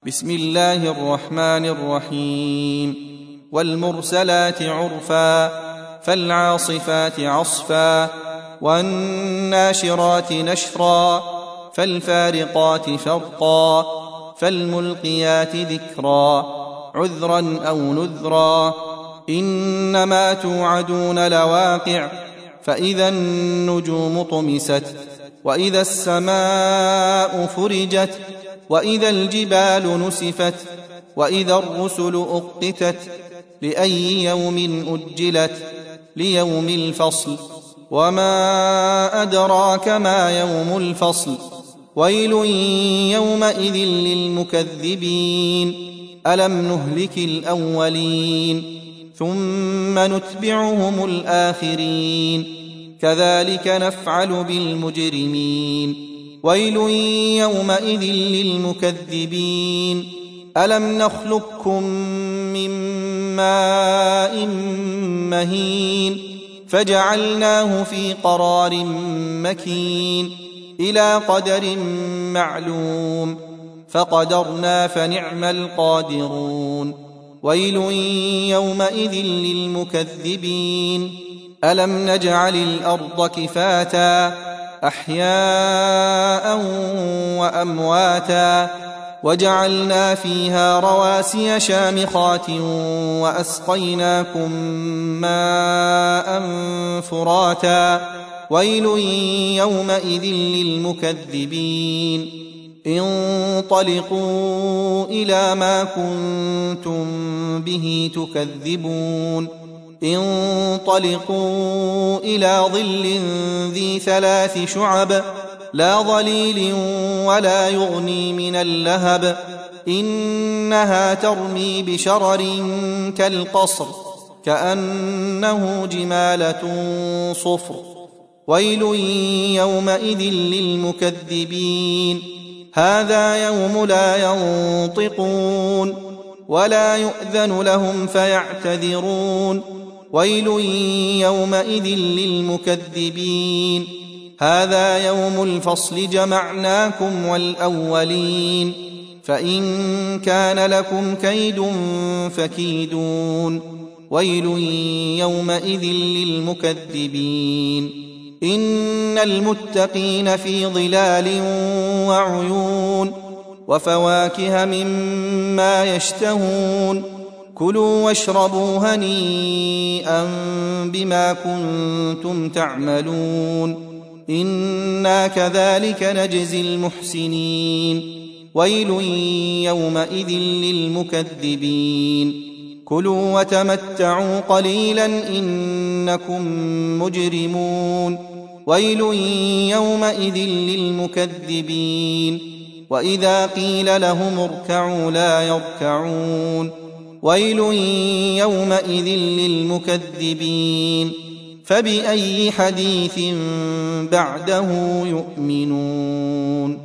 بسم الله الرحمن الرحيم. والمرسلات عرفا فالعاصفات عصفا والناشرات نشرا فالفارقات فرقا فالملقيات ذكرا عذرا أو نذرا إنما توعدون لواقع فإذا النجوم طمست وإذا السماء فرجت وإذا الجبال نسفت وإذا الرسل أقتت لأي يوم أجلت ليوم الفصل وما أدراك ما يوم الفصل ويل يومئذ للمكذبين ألم نهلك الأولين ثم نتبعهم الآخرين كذلك نفعل بالمجرمين ويل يومئذ للمكذبين ألم نخلقكم من ماء مهين فجعلناه في قرار مكين إلى قدر معلوم فقدرنا فنعم القادرون ويل يومئذ للمكذبين ألم نجعل الأرض كفاتا أحياء وأمواتا وجعلنا فيها رواسي شامخات وأسقيناكم ماء فراتا ويل يومئذ للمكذبين انطلقوا إلى ما كنتم به تكذبون انطلقوا إلى ظل ذي 3 شعب لا ظليل ولا يغني من اللهب إنها ترمي بشرر كالقصر كأنه جمالة صفر ويل يومئذ للمكذبين هذا يوم لا ينطقون ولا يؤذن لهم فيعتذرون ويل يومئذ للمكذبين هذا يوم الفصل جمعناكم والأولين فإن كان لكم كيد فكيدون ويل يومئذ للمكذبين إن المتقين في ظلال وعيون وفواكه مما يشتهون كلوا واشربوا هنيئا بما كنتم تعملون إنا كذلك نجزي المحسنين ويل يومئذ للمكذبين كلوا وتمتعوا قليلا إنكم مجرمون ويل يومئذ للمكذبين وإذا قيل لهم اركعوا لا يركعون ويل يومئذ للمكذبين فبأي حديث بعده يؤمنون